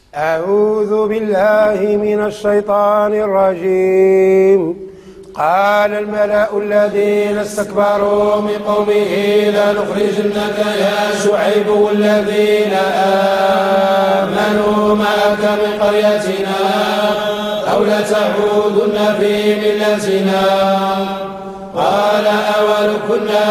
أعوذ بالله من الشيطان الرجيم. قال الملأ الذين استكبروا من قومه لنخرجنك يا شعيب والذين آمنوا معك من قريتنا أو لتعودن في ملتنا. قال أولو كنا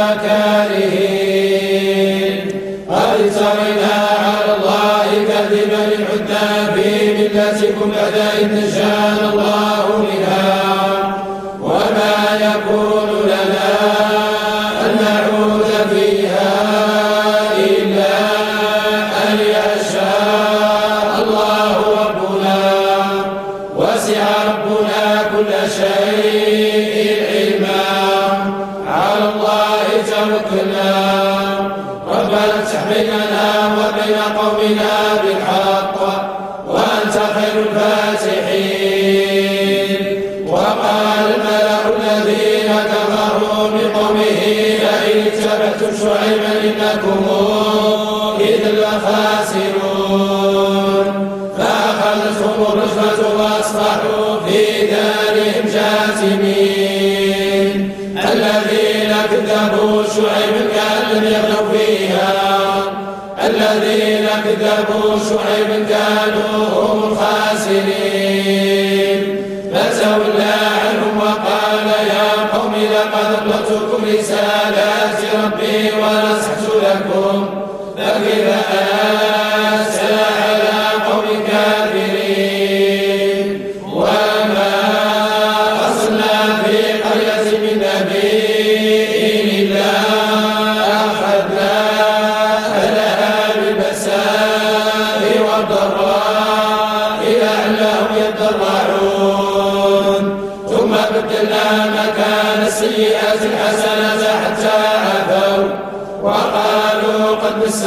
كارهين قد افترينا على الله كذبا إن عدنا في ملتكم بعد إذ نجانا الله منها وما يكون لنا أن نعود فيها إلا أن يشاء الله ربنا وسع ربنا كل شيء علما على الله توكلنا ربنا افتح بيننا وبين قومنا بالحق وأنت خير الفاتحين. وقال الملأ الذين كفروا من قومه لئن اتبعتم شعيبا إنكم إذا لخاسرون. فأخذتهم الرجفة وأصبحوا في دارهم جاثمين. الذين كذبوا شعيبا كأن لم يغنوا فيها الذين كذبوا شعيبا كانوا هم الخاسرين. فتولى عنهم وقال يا قوم لقد أبلغتكم رسالات ربي ونصحت لكم فكيف آسى على قوم كافرين. وما أرسلنا في قرية من نبي إلا أخذنا أهلها بالبأساء والضراء لعلهم يضرعون. ثم بدلنا مكان السيئات الحسنة حتى عفوا وقالوا قد مس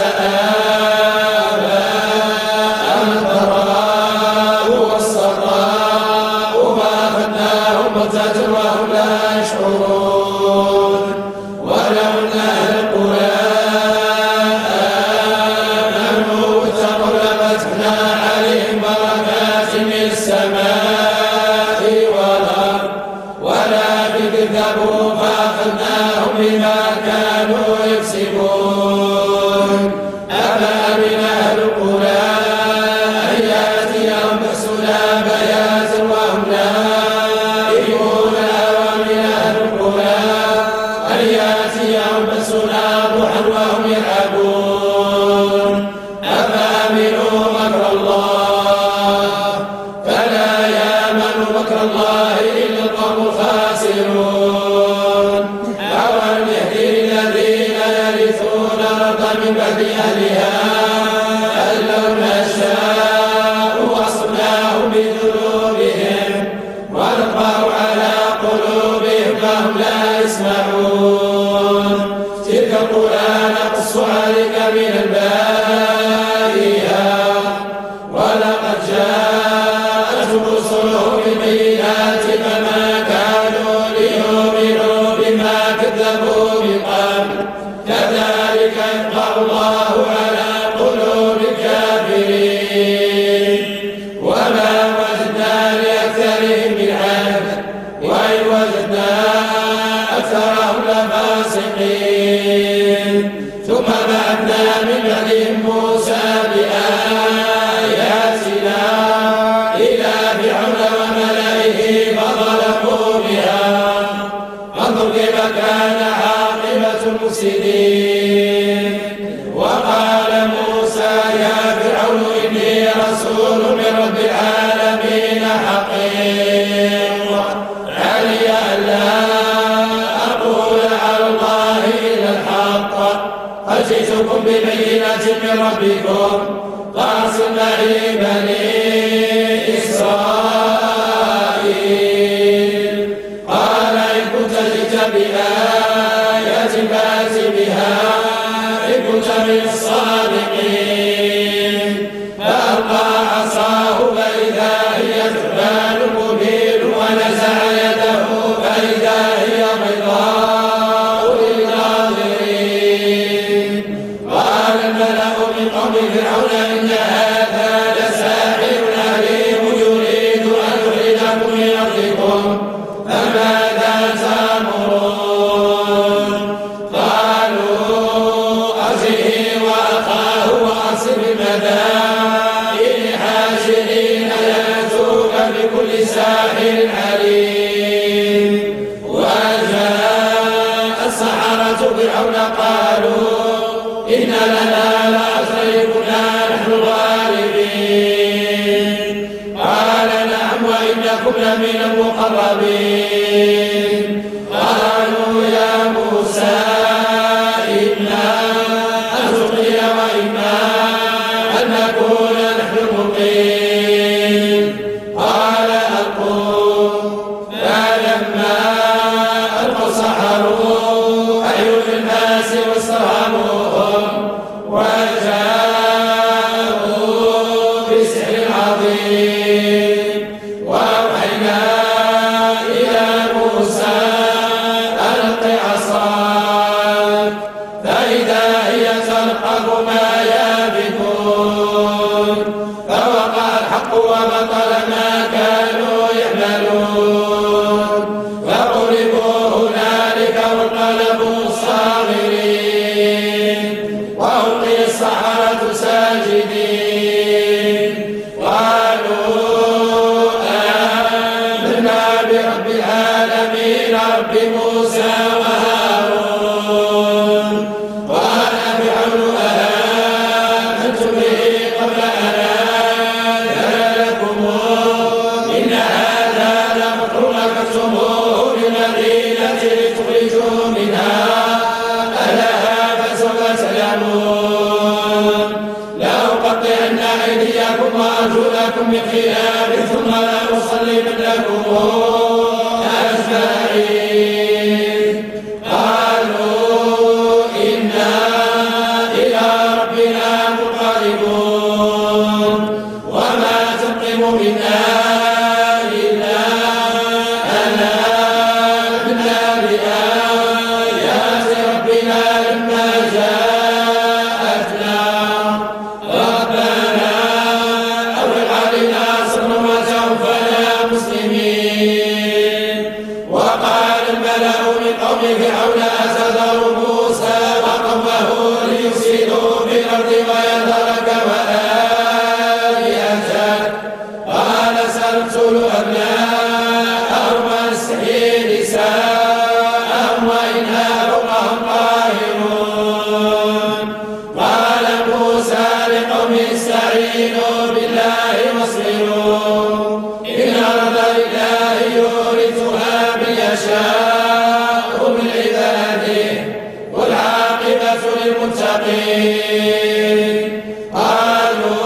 آباءنا الضراء والسراء فأخذناهم بغتة وهم لا يشعرون. ولو أن أهل القرى آمنوا واتقوا لفتحنا عليهم بركات من السماء والأرض ولكن كذبوا فأخذناهم بما كانوا يكسبون. أفأمن أهل القرى أن يأتيهم بأسنا بياتا وهم نائمون أوامن أهل القرى أن يأتيهم بأسنا ضحى وهم يلعبون. أفأمنوا مكر الله فلا يأمن مكر الله إلا القوم الخاسرون. أولم يهدي للذين يرثون الأرض من بعد أهلها أن لو نشاء أصبناهم بذنوبهم ونطبع على قلوبهم فهم لا يسمعون. تلك القرى نقص عليك من أنبائها ولقد جاءتهم رسلهم بالبينات فما كانوا ليؤمنوا بما كذبوا من قبل كذلك يطبع الله على قلوب الكافرين. وما وجدنا لأكثرهم من عهد وإن وجدنا أكثرهم لفاسقين. ثم بعثنا من بعدهم موسى بآياتنا إلى فرعون وملئه فظلموا بها فانظر كيف كان عاقبة المفسدين. وقال موسى يا فرعون إني رسول من رب العالمين حقيق علي ألا أقول على الله إلا الحق قد جئتكم ببينة من ربكم فأرسل معي بني إسرائيل. قال إن كنت جئت بآية فأت بها إن كنت من الصادقين. فألقى عصاه فإذا هي ثعبان مبين ونزع يده فإذا هي بيضاء للناظرين. قال الملأ من قوم فرعون إن هذا لساحر المدائن حاشرين يأتوك بكل ساحر عليم. وجاء السحرة فرعون قالوا إن لنا لأجرا نحن الغالبين. قال نعم وإنكم لمن المقربين. قالوا يا موسى إما أن تلقي وإما أن نكون نحن الملقين. قال ألقوا. فلما ألقوا سحروا أعين الناس واسترهبوهم وجاءوا بسحر عظيم. وأوحينا إلى موسى أن ألق عصاك فإذا هي تلقف ما يافكون. فوقع الحق وبطل ما كانوا يعملون. فغلبوا هنالك وانقلبوا صاغرين. وألقي السحرة ساجدين. قالوا آمنا برب العالمين رب موسى وهارون. قال فرعون آمنتم به قبل أن آذن لكم إن هذا لمكر مكرتموه بالمدينة لتخرجوا منها أهلها فسوف تعلمون. لأقطعن أيديكم وأرجلكم من خلاف ثم لأصلبنكم أجمعين. قالوا إنا إلى ربنا منقلبون. وما تنقم منا إلا أن آمنا بآيات ربنا لما جاءتنا. ربنا أفرغ علينا صبرا وتوفنا مسلمين. وقال الملأ من قوم فرعون أتذر موسى وقومه ليفسدوا في الأرض ويذرك وآلهتك. قال سنقتل أبناءهم ونستحيي نساءهم وإنا فوقهم قاهرون. قال موسى لقومه استعينوا بالله واصبروا إن الأرض لله يورثها من يشاء من عباده والعاقبة للمتقين. قالوا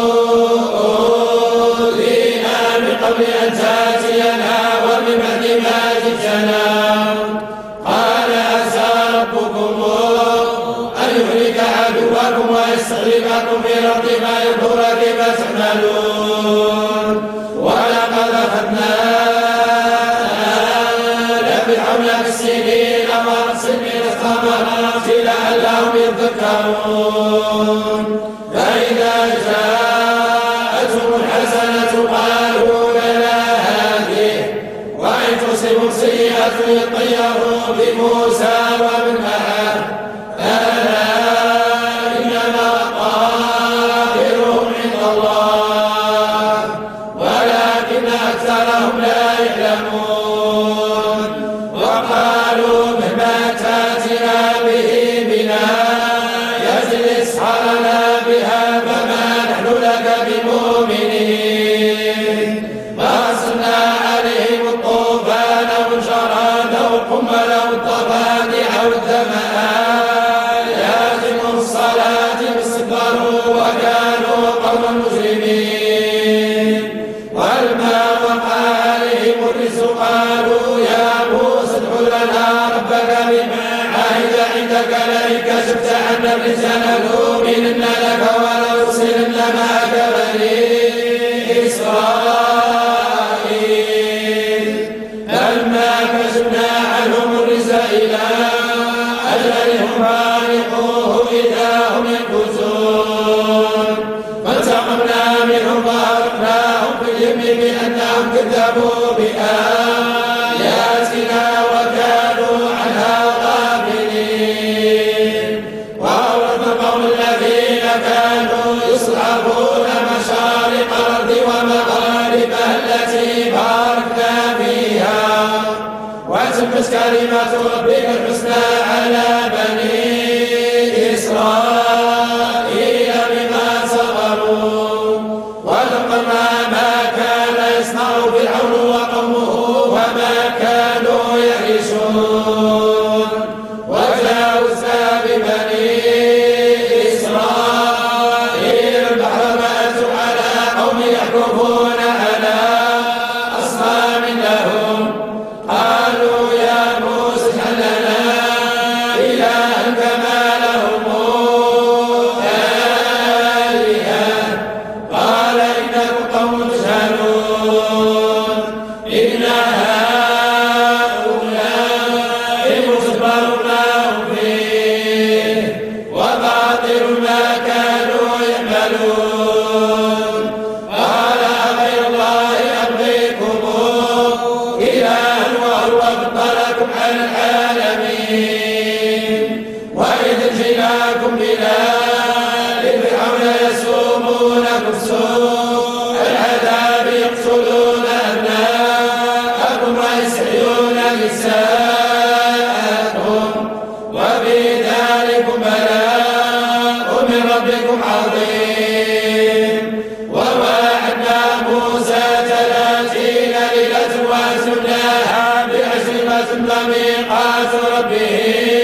أوذينا من قبل أن تأتينا ومن بعد ما جئتنا. قال عسى ربكم أن يهلك عدوكم ويستخلفكم في الأرض فينظر كيف تعملون. ولقد أخذنا آل فرعون بالسنين ونقص من الثمرات لعلهم يذكرون. فإذا جاءتهم الحسنة قالوا لنا هذه وإن تصبهم سيئة يطيروا بموسى ومن معه ألا إنما طائرهم عند الله ولكن أكثرهم لا يعلمون. وقالوا مهما تأتنا به من آية لتسحرنا بها فما نحن لك بمؤمنين. فأرسلنا عليهم الطوفان والجراد والقمل والضفادع والدم آيات مرسلات فاستكبروا وكانوا قوما مجرمين. ولما وقع عليهم الرجس قالوا يا موسى ادع لنا ربك بما عهد عندك لئن كشفت عنا الرجس لنؤمنن لك ولنرسلن معك بني إسرائيل. فلما كشفنا عنهم الرجس إلى أجل هم فارقوه إذا هم ينكثون. فانتقمنا منهم فأغرقناهم في اليم بأنهم كذبوا بآياتنا وكانوا عنها غافلين. وأورثنا القوم الذين كانوا يصلون كلمة ربك الحسنى على بني إسرائيل بما صبروا وذقنا ما كان يصنع فرعون وقومه وما كانوا يعيشون وجاوزنا ببني إسرائيل البحر فأتوا على قوم يحكمون على أصنام لهم قالوا يا موسى اجعل لنا إلها كما لهم آلهة قال إنكم قوم تجهلون إن هؤلاء متبر ما هم فيه وباطل ما كانوا يعملون قال أغير الله أبغيكم إلها وهو فضلكم على العالمين وإذ جئناكم بآل فرعون يسومونكم سوء العذاب يقتلون أبناءكم ويستحيون نساءكم وفي ذلكم بلاء من ربكم عظيم وواعدنا موسى 30 ليلة وأتممناها ب10 فميقات ربه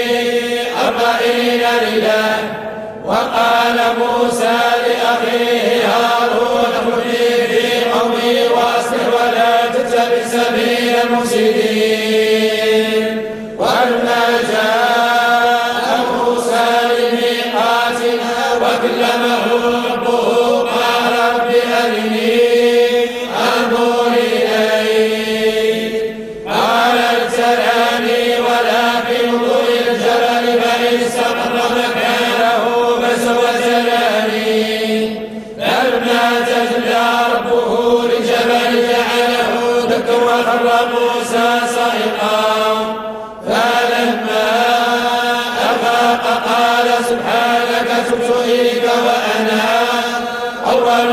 40 ليلة وقال موسى لأخيه هارون اخلفني في قومي وأصلح ولا تتبع سبيل المفسدين ولما جاء موسى لميقاتنا وكلمه ربه قال رب أرني أنظر إليك قال لن تراني ولكن انظر إلى الجبل فإن استقر مكانه فسوف تراني فلما تجلى ربه للجبل جعله دكا وخر موسى صعقا فلما أفاق قال سبحانك تبت إليك وأنا أول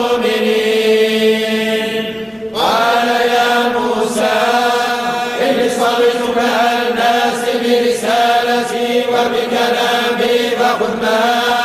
المؤمنين قال يا موسى إني اصطفيتك على الناس برسالتي وبكلامي فخذ ما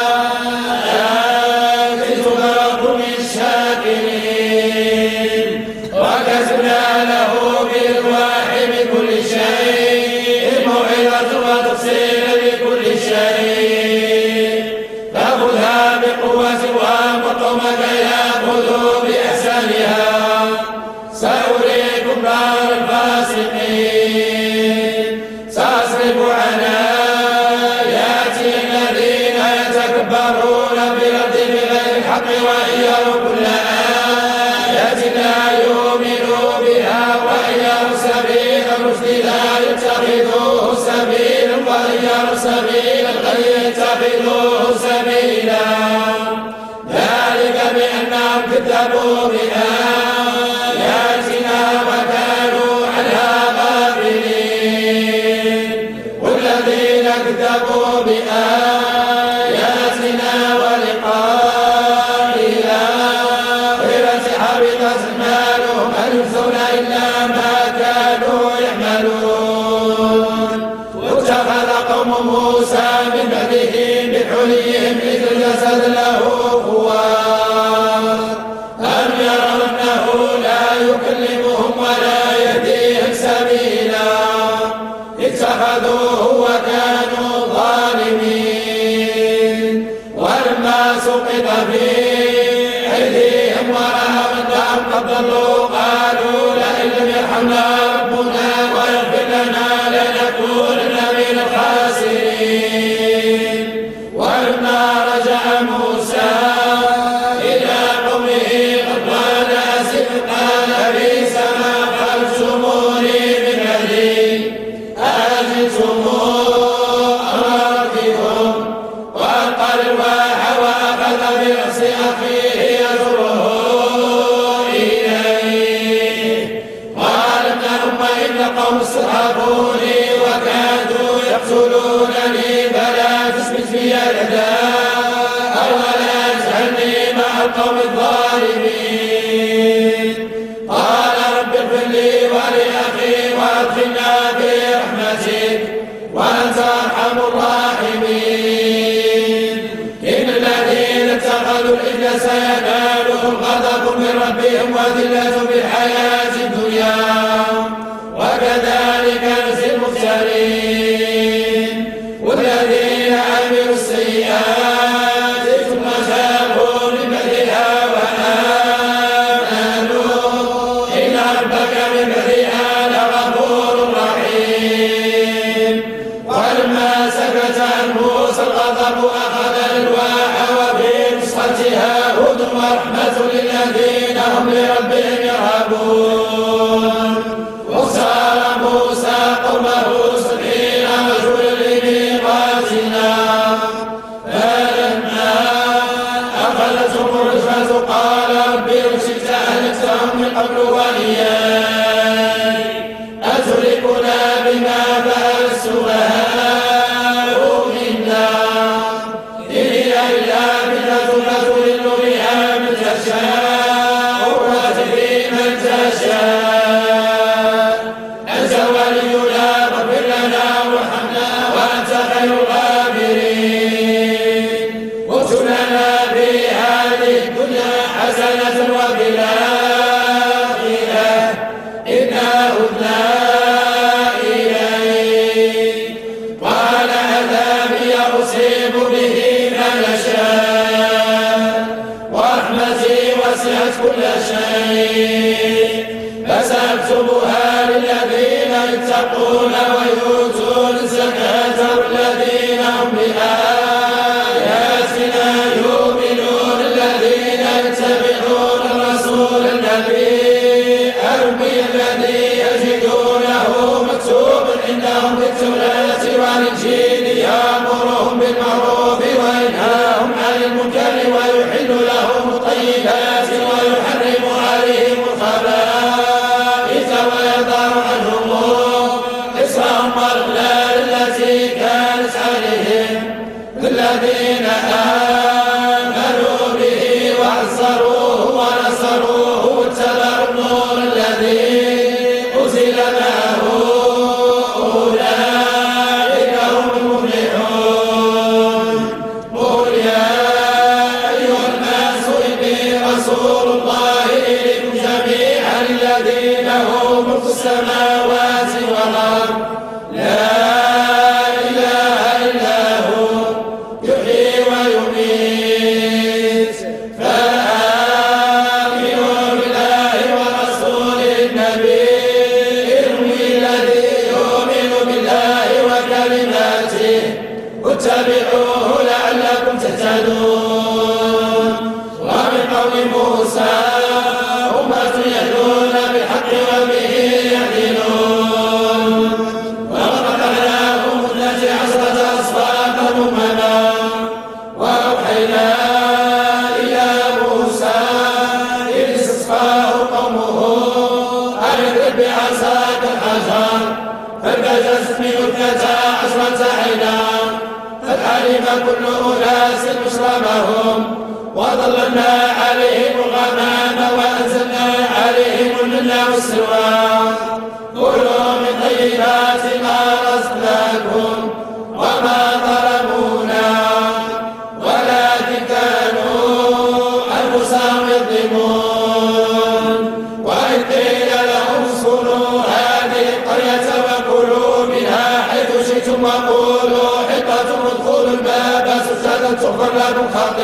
آتيتك وكن من الشاكرين وكتبنا له بالألواح من كل شيء موعظة وتفصيلا لكل شيء فخذها بقوة وأمر قومك يأخذوا بأحسنها سأريكم دار الفاسقين سأصرف عن آياتي الذين يتكبرون في الأرض بغير الحق وإن يروا كل آية لا يؤمنوا بها وإن يروا سبيل الرشد لا يتخذوه سبيلا وإن يروا سبيل الغي يتخذوه سبيلا ذلك بأنهم كذبوا بآياتنا وكانوا عنها غافلين والذين كذبوا بآياتنا ولقاء الآخرة حبطت أعمالهم هل يجزون إلا ما كانوا يعملون واتخذ قوم موسى من بعده من حليهم مثل الجسد له خوار أم يروا أنه لا يكلمهم ولا يهديهم سبيلا اتخذوه وكانوا ظالمين ولما سقط في أيديهم ورأوا أنهم قد ضلوا قالوا لئن لم يرحمنا ربنا ويغفر لنا لنكونن من الخاسرين ولما رجع موسى إلى قومه غضبان آسف قال بئس ما خلفتموني من بعدي أأجلتم أمر ربكم وألقى الألواح وأخذ برأس أخيه يجره إليه قال ابن أم إن قوم استضعفوني وكادوا يقتلونني فلا تثبت في الأعداء ولا تجعلني مع القوم الظالمين قال رب اغفر لي ولأخي وأدخلنا في رحمتك إذ سينالهم غضب من ربهم وذلة في الحياة الدنيا وكذلك نجزي المفترين والذين عملوا السيئات ثم تابوا من بعدها وآمنوا إن ربك من بعدها لغفور رحيم. ولما سكت عن موسى الغضب أخذ الألواح وفي نسختها هدى ورحمة للذين هم لربهم يرهبون. واختار موسى قومه 70 رجلا لميقاتنا فلما أخذتهم الرجفة قال رب لو شئت أهلكتهم من قبل وإياي أتهلكنا بما فعل السفهاء منا إن هي إلا فتنة تضل بها من تشاء وتهدي من تشاء أنت ولينا فاغفر لنا وارحمنا وأنت خير الغافرين. واكتب لنا في هذه الدنيا حسنة وفي الآخرة إنا هدنا إليك. قال عذابي أصيب به ما نشاء ورحمتي وسعت كل شيء فسأكتبها للذين يتقون ويؤتون الزكاة والذين هم بآياتنا يؤمنون الذين يتبعون الرسول النبي الأمي الذي يجدونه مكتوبا عندهم بالتوراة والإنجيل يأمرهم بالمعروف وينهاهم عن المنكر ويحل لهم الطيبات ويحرم عليهم الخبائث ويضع عنهم إصرهم والأغلال التي كانت عليهم الذين آمنوا به وعزروه ونصروه واتبعوا النور الذي أنزل معه أولئك هم المفلحون. قل يا أيها الناس إني رسول الله إليكم جميعا الذي له ملك السماوات والأرض لا إله إلا هو يحيي ويميت فآمنوا بالله ورسوله النبي الأمي الذي يؤمن بالله وكلماته واتبعوه لعلكم تهتدون. ومن قوم موسى أمة يهدون بالحق وبه يعدلون. وقطعناهم 12 أسباطا أمما وأوحينا إلى موسى إذ استسقاه قومه أن اضرب بعصاك الحجر فانفجرت منه 12 عينا قد علم كل أناس مشربهم وظللنا عليهم الغمام وأنزلنا عليهم المن والسلوى كلوا من طيبات ما رزقناكم وما ظلمونا ولكن كانوا أنفسهم يظلمون. وإذ قيل لهم اسكنوا هذه القرية وكلوا منها حيث شئتم وقولوا حطة ادخلوا الباب سجدا تغفر لكم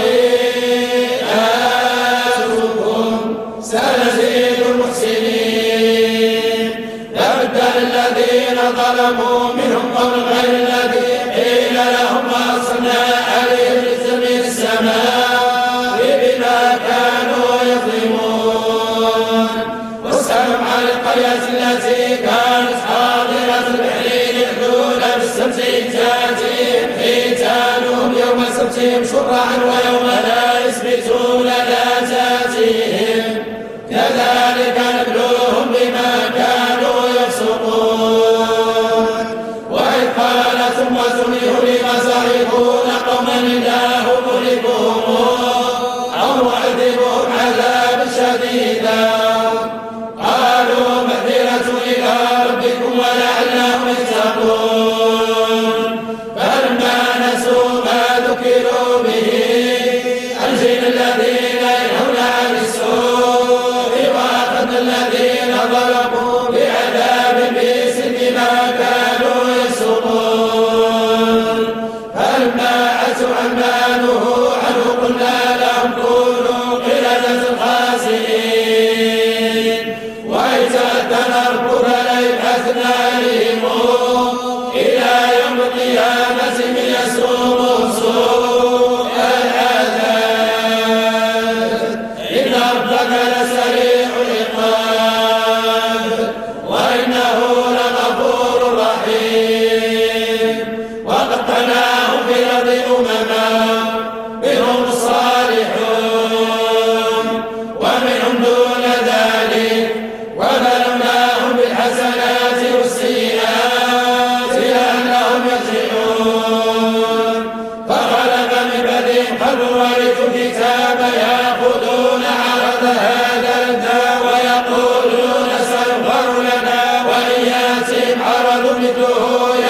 خطيئاتكم سنزيد المحسنين. فبدل الذين ظلموا منهم قولا غير الذي قيل لهم وأرسلنا عليهم رجزا من السماء بما كانوا يظلمون. واسألهم عن القرية التي كانت حاضرة البحر يعدون بالسبت إذ تأتيهم حيتانهم يوم سبتهم شرعا ويوم لا يسبتون لا تأتيهم كذلك نبلوهم بما كانوا يفسقون. وإذ قالت أمة لم سعيدون قوما الله مهلكهم أو معذبهم عذابا شديدا قالوا معذرة إلى ربكم ولعلهم يتقون. فلما نسوا ما ذكروا به ربك لسريع العقاب وإنه لغفور رحيم وقطعناهم في الأرض أمما منهم الصالحون ومنهم دون ذلك وبلوناهم بالحسنات والسيئات لعلهم يرجعون فخلف من بعدهم خلف ورثوا الكتاب يأخذون عرض هذا الأدنى ويقولون سيغفر لنا وإن يأتهم عرض مثله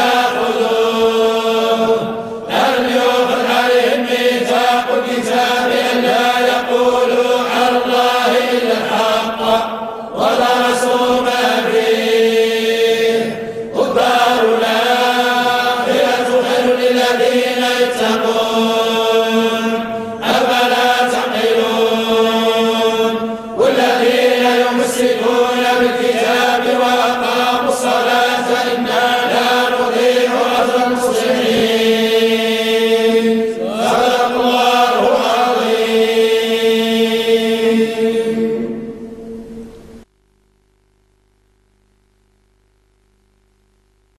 يأخذوه لم يؤخذ عليهم ميثاق الكتاب ألا يقولوا على الله إلا الحق ودرسوا ما فيه والدار الآخرة خير للذين يتقون أفلا تعقلون والذين يمسكون بالكتاب وأقاموا الصلاة إنا لا نضيع أجر المصلحين صدق الله العظيم.